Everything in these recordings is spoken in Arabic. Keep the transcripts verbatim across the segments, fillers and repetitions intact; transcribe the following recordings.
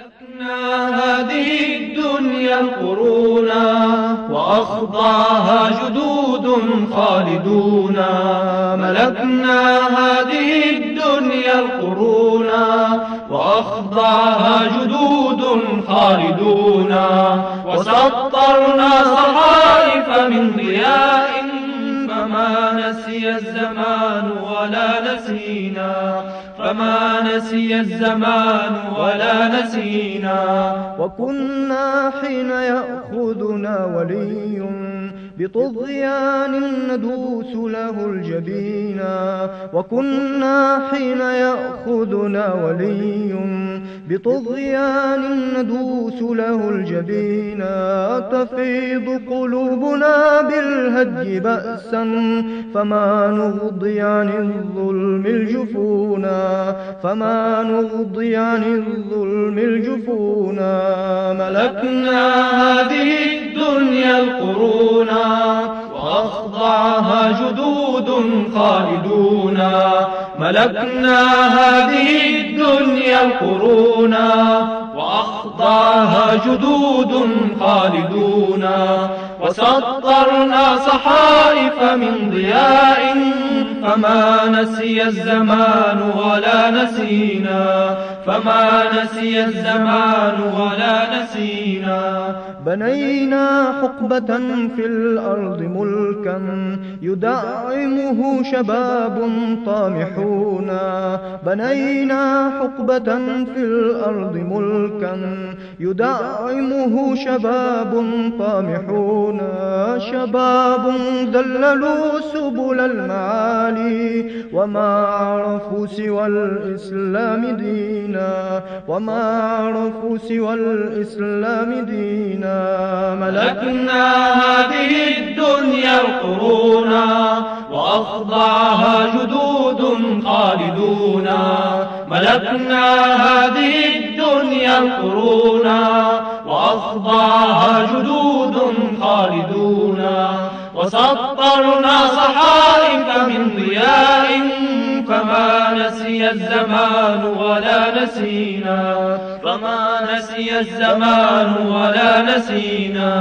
ملكنا هذه الدنيا القرونا وأخضعها جدود خالدون. ملكنا هذه الدنيا القرونا وأخضعها جدود خالدون. وسطرنا صحائف من ضياء فما نسي الزمان ولا نسينا فما نسي الزمان ولا نسينا. وكنا حين يأخذنا ولي بطغيان ندوس له الجبينا. وكنا حين يأخذنا ولي بطغيان ندوس له الجبينا. تفيض قلوبنا بالهج بأسا فما نغضي عن الظلم الجفونا فما نغضي عن الظلم الجفونا. ملكنا هذه الدنيا القرونا وأخضعها جدود خالدون. ملكنا هذه الدنيا القرونا وأخضعها جدود خالدون. وسطرنا صحائف من ضياء فما نسي الزمان ولا نسينا فما نسي الزمان ولا نسينا. بنينا حقبة في الأرض ملكا يدعمه شباب طامحون. بنينا حقبة في الأرض ملكا يدعمه شباب طامحون. شباب ذللوا سبل المعالي وما عرفوا سوى الإسلام دينا وما عرفوا سوى الإسلام دينا. ملكنا هذه الدنيا القرونا وأخضعها جدود خالدون. ملكنا هذه الدنيا القرونا وأخضعها جدود خالدون. وسطرنا صحائف من ضياء فما نسي الزمان ولا نسينا فما نسي الزمان ولا نسينا.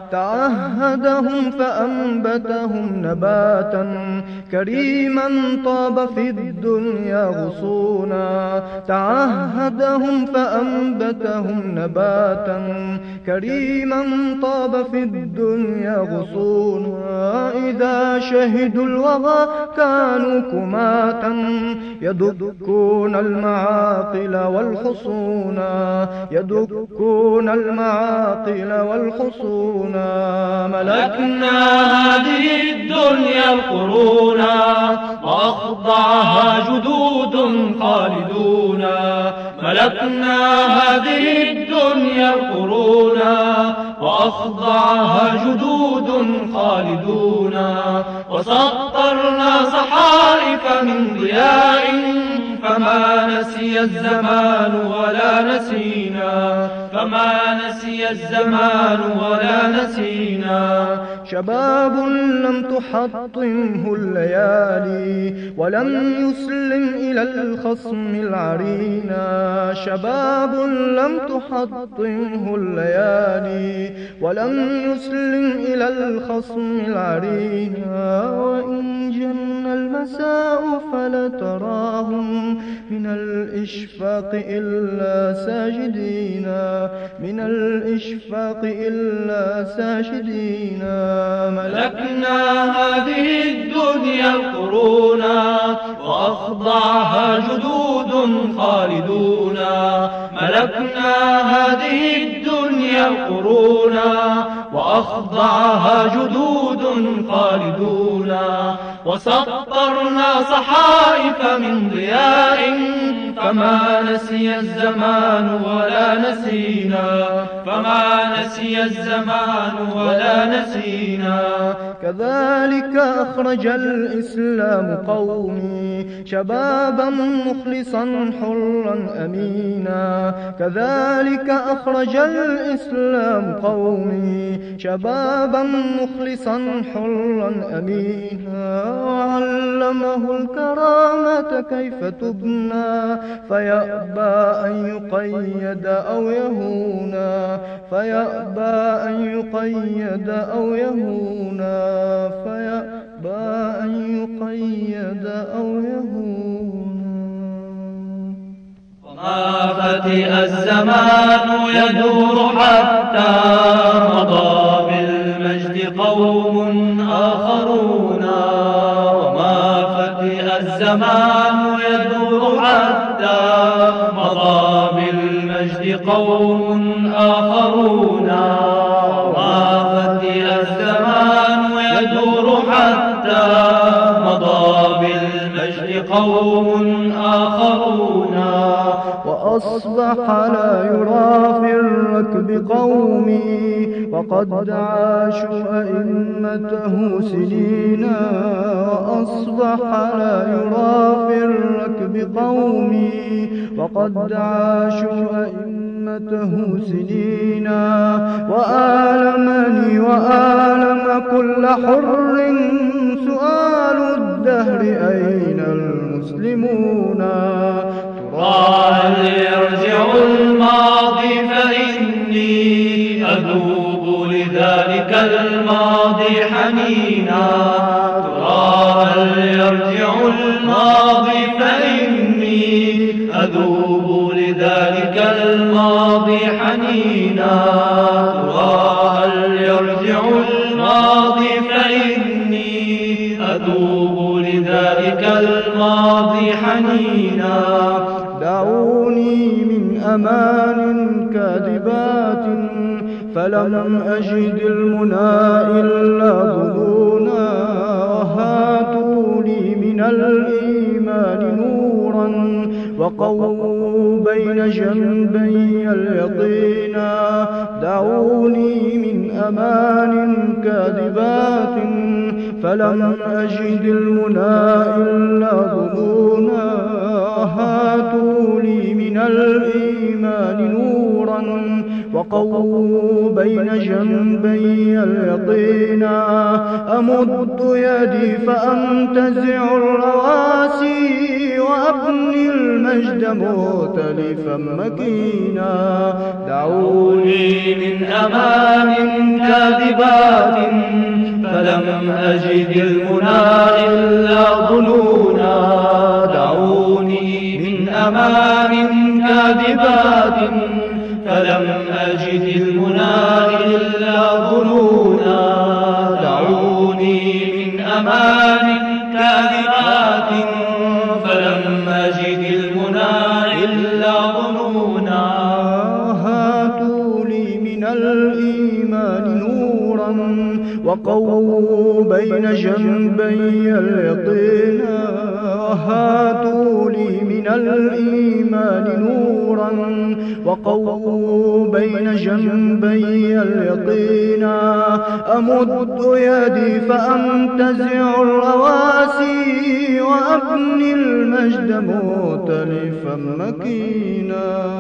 تعهدهم فأنبتهم نباتا كريما طاب في الدنيا غصونا. تعهدهم فأنبتهم نباتا كريما طاب في الدنيا غصونا. إذا شهدوا الوغى كانوا كماتا يدكون المعاقل والحصونا يدكون المعاقل والحصونا. ملكنا هذه الدنيا القرونا وأخضعها جدود خالدون. ملكنا هذه الدنيا القرونا وأخضعها جدود خالدون. وسطرنا صحائف من ضياء فما نسي الزمان ولا نسينا فما نسي الزمان ولا نسينا. شباب لم تحطمه الليالي ولم يسلم إلى الخصم العرينا. شباب لم تحطمه الليالي ولم يسلم إلى الخصم العرينا. وإن جن المساء فلتراهم من الإشفاق إلا ساجدين من الإشفاق إلا ساجدين. ملكنا هذه الدنيا القرونا وأخضعها جدود خالدون. ملكنا هذه الدنيا القرونا وأخضعها جدود خالدون. وسطرنا صحائف من ضياء فما نسي الزمان ولا نسينا فما نسي الزمان ولا نسينا. كذلك أخرج الإسلام قومي شبابا مخلصا حرا أمينا. كذلك أخرج الإسلام قومي شبابا مخلصا حرا أمينا. علمه الكرامة كيف تبنى فيأبى أن يقيد أو يهونا فيأبى أن يقيد أو يهونا فيأبى أن يقيد أو يهونا. وما فتئ الزمان يدور حتى مضى بالمجد قوم آخرون. وما فتئ الزمان يدور حتى مضى بالمجد قوم آخرون. وما فتئ الزمان يدور حتى مضى بالمجد قوم آخرون. وأصبح لا يرى في الركب قومي وقد عاشوا أئمته سنينا. وأصبح لا يرى في الركب قومي وقد عاشوا أئمته سنينا. وآلمني وآلم كل حر سؤال الدهر أين المسلمون. هل يرجع الماضي فإني أذوب لذلك الماضي حنينا. ترى هل يرجع الماضي فإني أذوب لذلك الماضي حنينا. ترى هل يرجع الماضي فإني أذوب لذلك الماضي حنينا. دعوني من أمان كاذبات فلم أجد المنى إلا ظنونا. وهاتوا لي من الإيمان نورا وقووا بين جنبي اليقينا. دعوني من أمان كاذبات فلم أجد المنى إلا ظنونا. هاتوا لي من الإيمان نورا وقووا بين جنبي اليقينا. أمد يدي فأنتزع الرواسي وأبني المجد مؤتلفا مكينا. دعوني من أمان كاذبات فلم أجد المنى إلا ظنونا. دعوني من أمان كاذبات فلم أجد المنى إلا ظنونا. دعوني من أمان كاذبات فلم أجد المنى إلا ظنونا. هاتوا لي من الإيمان نورا وقووا بين جنبي اليقينا. هاتوا لي من الإيمان نورا وقووا بين جنبي اليقينا. أمد يدي فأنتزع الرواسي وأبني المجد مؤتلفا مكينا.